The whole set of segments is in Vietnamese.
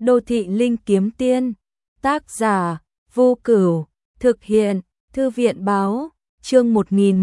Đô thị linh kiếm tiên. Tác giả Vô Cửu. Thực hiện Thư viện báo. Chương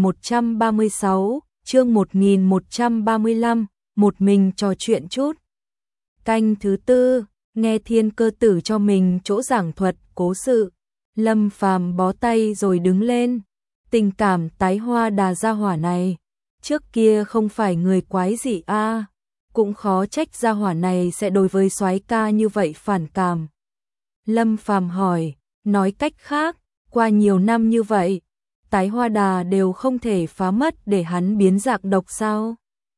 1136, chương 1135, một mình trò chuyện chút. Canh thứ tư, nghe Thiên Cơ Tử cho mình chỗ giảng thuật cố sự. Lâm Phàm bó tay rồi đứng lên. Tình cảm tái hoa đà gia hỏa này, trước kia không phải người quái gì a, cũng khó trách gia hỏa này sẽ đối với soái ca như vậy phản cảm. Lâm Phàm hỏi, nói cách khác, qua nhiều năm như vậy, tái hoa đà đều không thể phá mất để hắn biến dạng độc sao?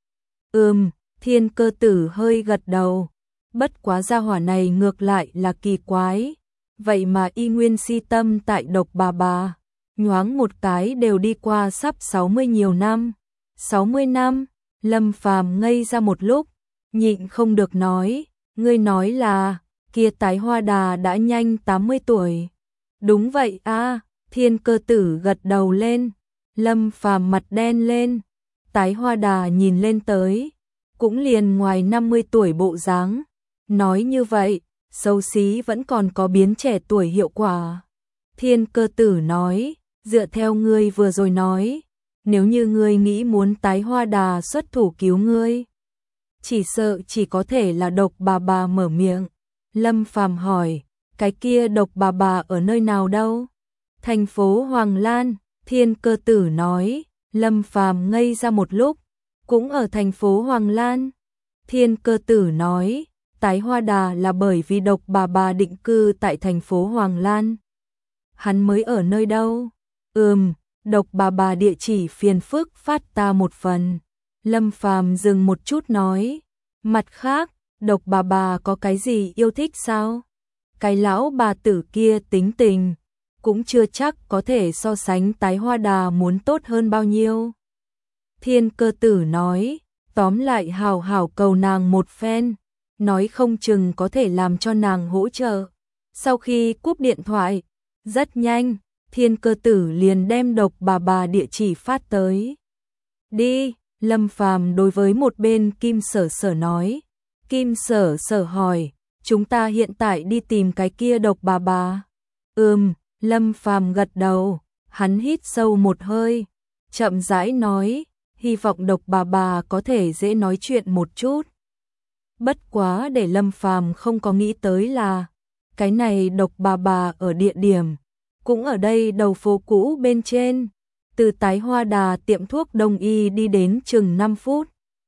Thiên Cơ Tử hơi gật đầu. Bất quá gia hỏa này ngược lại là kỳ quái, vậy mà y nguyên si tâm tại độc bà, nhoáng một cái đều đi qua sắp 60 nhiều năm. 60 năm, Lâm Phàm ngây ra một lúc, nhịn không được nói, ngươi nói là, kia tái hoa đà đã nhanh 80 tuổi. Đúng vậy a, Thiên Cơ Tử gật đầu lên. Lâm Phàm mặt đen lên, tái hoa đà nhìn lên tới, cũng liền ngoài 50 tuổi bộ dáng. Nói như vậy, xấu xí vẫn còn có biến trẻ tuổi hiệu quả. Thiên Cơ Tử nói, dựa theo ngươi vừa rồi nói, nếu như ngươi nghĩ muốn tái hoa đà xuất thủ cứu ngươi, chỉ sợ chỉ có thể là độc bà mở miệng. Lâm Phàm hỏi, cái kia độc bà ở nơi nào đâu? Thành phố Hoàng Lan. Thiên Cơ Tử nói. Lâm Phàm ngây ra một lúc, cũng ở thành phố Hoàng Lan. Thiên Cơ Tử nói, tái hoa đà là bởi vì độc bà định cư tại thành phố Hoàng Lan. Hắn mới ở nơi đâu? Độc bà địa chỉ phiền phức phát ta một phần. Lâm Phàm dừng một chút nói, mặt khác, độc bà có cái gì yêu thích sao? Cái lão bà tử kia tính tình, cũng chưa chắc có thể so sánh tái hoa đà muốn tốt hơn bao nhiêu. Thiên Cơ Tử nói, tóm lại hào hảo cầu nàng một phen, nói không chừng có thể làm cho nàng hỗ trợ. Sau khi cúp điện thoại, rất nhanh, Thiên Cơ Tử liền đem độc bà địa chỉ phát tới. Đi, Lâm Phàm đối với một bên Kim Sở Sở nói. Kim Sở Sở hỏi, chúng ta hiện tại đi tìm cái kia độc bà. Lâm Phàm gật đầu, hắn hít sâu một hơi, chậm rãi nói, hy vọng độc bà có thể dễ nói chuyện một chút. Bất quá để Lâm Phàm không có nghĩ tới là, cái này độc bà ở địa điểm, cũng ở đây đầu phố cũ bên trên, từ tái hoa đà tiệm thuốc đông y đi đến chừng 5 phút.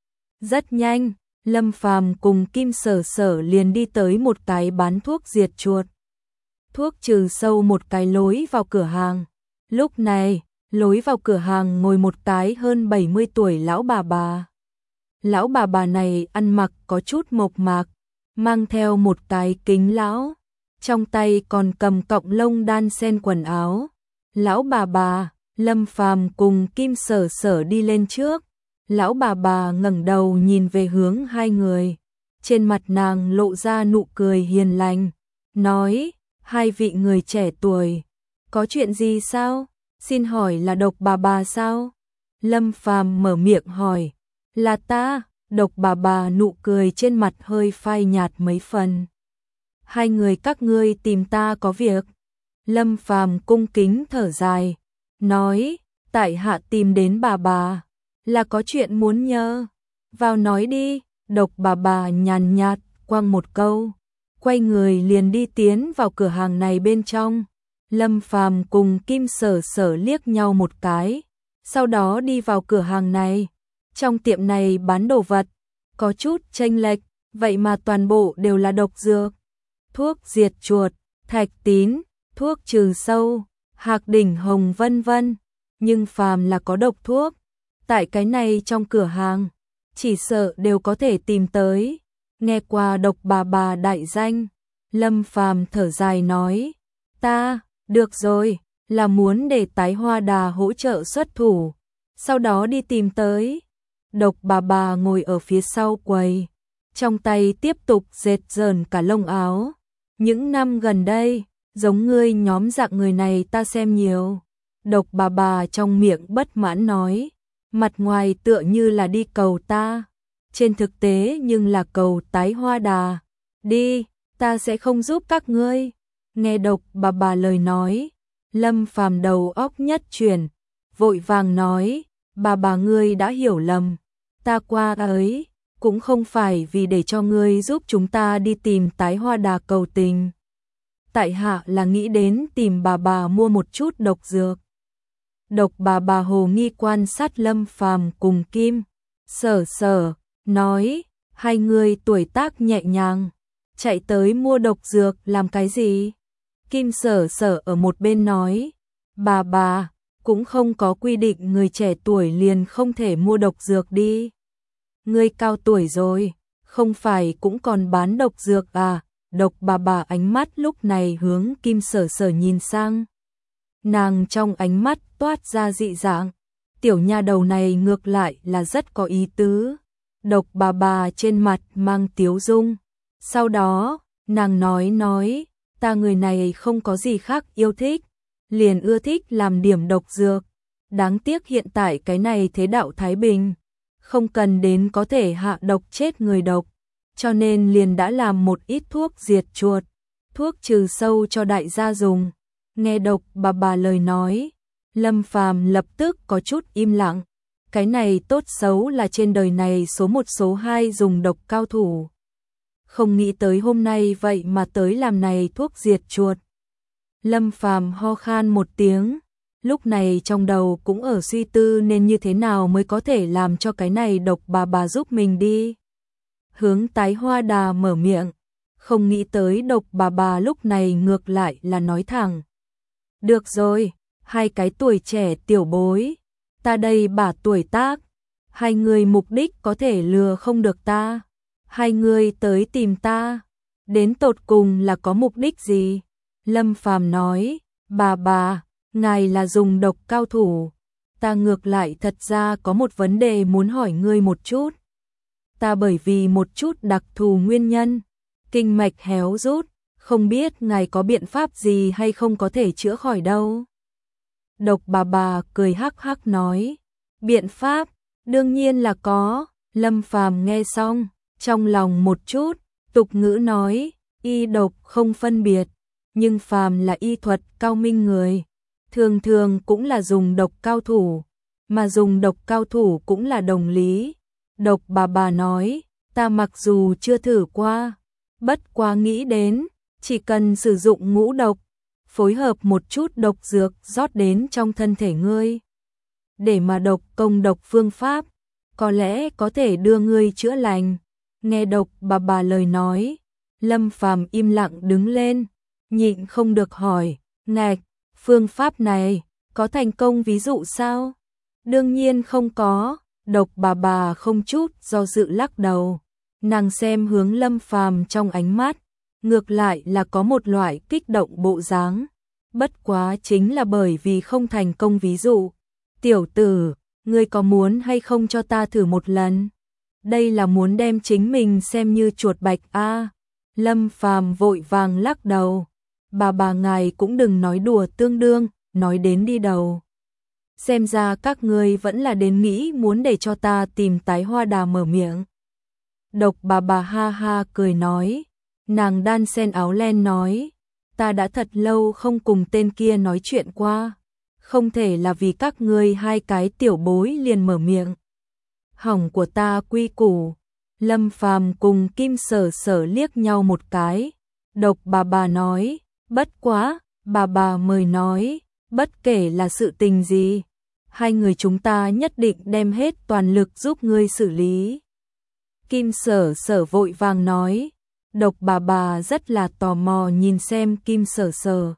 Rất nhanh, Lâm Phàm cùng Kim Sở Sở liền đi tới một cái bán thuốc diệt chuột. Thuốc trừ sâu một cái lối vào cửa hàng. Lúc này, lối vào cửa hàng ngồi một cái hơn 70 tuổi lão bà. Lão bà này ăn mặc có chút mộc mạc, mang theo một cái kính lão, trong tay còn cầm cọng lông đan sen quần áo. Lão bà, Lâm Phàm cùng Kim Sở Sở đi lên trước. Lão bà ngẩng đầu nhìn về hướng hai người, trên mặt nàng lộ ra nụ cười hiền lành, nói, hai vị người trẻ tuổi, có chuyện gì sao? Xin hỏi là độc bà sao? Lâm Phàm mở miệng hỏi, là ta. Độc bà nụ cười trên mặt hơi phai nhạt mấy phần. Hai người các ngươi tìm ta có việc. Lâm Phàm cung kính thở dài, nói, tại hạ tìm đến bà, là có chuyện muốn nhờ. Vào nói đi. Độc bà nhàn nhạt quăng một câu, quay người liền đi tiến vào cửa hàng này bên trong. Lâm Phàm cùng Kim Sở Sở liếc nhau một cái, sau đó đi vào cửa hàng này. Trong tiệm này bán đồ vật, có chút chênh lệch, vậy mà toàn bộ đều là độc dược. Thuốc diệt chuột, thạch tín, thuốc trừ sâu, hạc đỉnh hồng vân vân. Nhưng phàm là có độc thuốc, tại cái này trong cửa hàng, chỉ sợ đều có thể tìm tới. Nghe qua độc bà đại danh, Lâm Phàm thở dài nói, ta, được rồi, là muốn để tái hoa đà hỗ trợ xuất thủ, sau đó đi tìm tới. Độc bà ngồi ở phía sau quầy, trong tay tiếp tục dệt dờn cả lông áo. Những năm gần đây, giống ngươi nhóm dạng người này ta xem nhiều. Độc bà trong miệng bất mãn nói, mặt ngoài tựa như là đi cầu ta, trên thực tế nhưng là cầu tái hoa đà. Đi, ta sẽ không giúp các ngươi. Nghe Độc bà lời nói, Lâm Phàm đầu óc nhất chuyển, vội vàng nói, bà ngươi đã hiểu lầm, ta qua ấy cũng không phải vì để cho ngươi giúp chúng ta đi tìm Tái Hoa Đà cầu tình. Tại hạ là nghĩ đến tìm bà mua một chút độc dược. Độc bà hồ nghi quan sát Lâm Phàm cùng Kim Sở Sở, nói, hai người tuổi tác nhẹ nhàng, chạy tới mua độc dược làm cái gì? Kim Sở Sở ở một bên nói, bà cũng không có quy định người trẻ tuổi liền không thể mua độc dược đi. Ngươi cao tuổi rồi, không phải cũng còn bán độc dược à? Độc bà ánh mắt lúc này hướng Kim Sở Sở nhìn sang. Nàng trong ánh mắt toát ra dị dạng, tiểu nha đầu này ngược lại là rất có ý tứ. Độc bà trên mặt mang tiếu dung. Sau đó, nàng nói, ta người này không có gì khác yêu thích, liền ưa thích làm điểm độc dược. Đáng tiếc hiện tại cái này thế đạo Thái Bình, không cần đến có thể hạ độc chết người độc, cho nên liền đã làm một ít thuốc diệt chuột, thuốc trừ sâu cho đại gia dùng. Nghe Độc bà lời nói, Lâm Phàm lập tức có chút im lặng. Cái này tốt xấu là trên đời này số 1 số 2 dùng độc cao thủ. Không nghĩ tới hôm nay vậy mà tới làm này thuốc diệt chuột. Lâm Phàm ho khan một tiếng, lúc này trong đầu cũng ở suy tư nên như thế nào mới có thể làm cho cái này Độc bà giúp mình đi. Hướng Tái Hoa Đà mở miệng, không nghĩ tới Độc bà lúc này ngược lại là nói thẳng. Được rồi, hai cái tuổi trẻ tiểu bối, ta đây bà tuổi tác, hai người mục đích có thể lừa không được ta. Hai người tới tìm ta, đến tột cùng là có mục đích gì? Lâm Phàm nói, bà, ngài là dùng độc cao thủ, ta ngược lại thật ra có một vấn đề muốn hỏi ngươi một chút. Ta bởi vì một chút đặc thù nguyên nhân, kinh mạch héo rút, không biết ngài có biện pháp gì hay không có thể chữa khỏi đâu. Độc bà cười hắc hắc nói, biện pháp, đương nhiên là có. Lâm Phàm nghe xong, trong lòng một chút, tục ngữ nói, y độc không phân biệt, nhưng phàm là y thuật cao minh người, thường thường cũng là dùng độc cao thủ, mà dùng độc cao thủ cũng là đồng lý. Độc bà nói, ta mặc dù chưa thử qua, bất quá nghĩ đến, chỉ cần sử dụng ngũ độc, phối hợp một chút độc dược rót đến trong thân thể ngươi, để mà độc công độc phương pháp, có lẽ có thể đưa ngươi chữa lành. Nghe Độc bà lời nói, Lâm Phàm im lặng đứng lên, nhịn không được hỏi, ngạch, phương pháp này có thành công ví dụ sao? Đương nhiên không có. Độc bà không chút do dự lắc đầu, nàng xem hướng Lâm Phàm trong ánh mắt, ngược lại là có một loại kích động bộ dáng, bất quá chính là bởi vì không thành công ví dụ. Tiểu tử, ngươi có muốn hay không cho ta thử một lần? Đây là muốn đem chính mình xem như chuột bạch a. Lâm Phàm vội vàng lắc đầu, bà ngài cũng đừng nói đùa tương đương, nói đến đi đầu. Xem ra các ngươi vẫn là đến nghĩ muốn để cho ta tìm Tái Hoa Đà mở miệng. Độc bà ha ha cười nói, nàng đan sen áo len nói, ta đã thật lâu không cùng tên kia nói chuyện qua, không thể là vì các ngươi hai cái tiểu bối liền mở miệng. Hỏng của ta quy củ. Lâm Phàm cùng Kim Sở Sở liếc nhau một cái. Độc bà nói, bất quá, bà mời nói, bất kể là sự tình gì, hai người chúng ta nhất định đem hết toàn lực giúp ngươi xử lý. Kim Sở Sở vội vàng nói. Độc bà rất là tò mò nhìn xem Kim Sở Sở.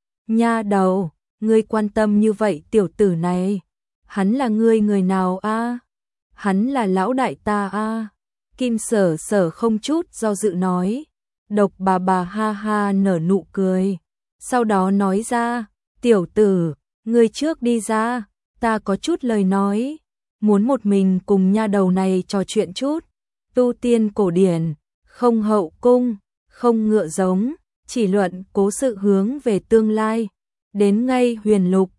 Nha đầu, ngươi quan tâm như vậy tiểu tử này, hắn là ngươi người nào a? Hắn là lão đại ta a. Kim Sở Sở không chút do dự nói. Độc bà ha ha nở nụ cười, sau đó nói ra, tiểu tử, ngươi trước đi ra, ta có chút lời nói, muốn một mình cùng nha đầu này trò chuyện chút. Tu tiên cổ điển, không hậu cung, không ngựa giống, chỉ luận cố sự hướng về tương lai, đến ngay huyền lục,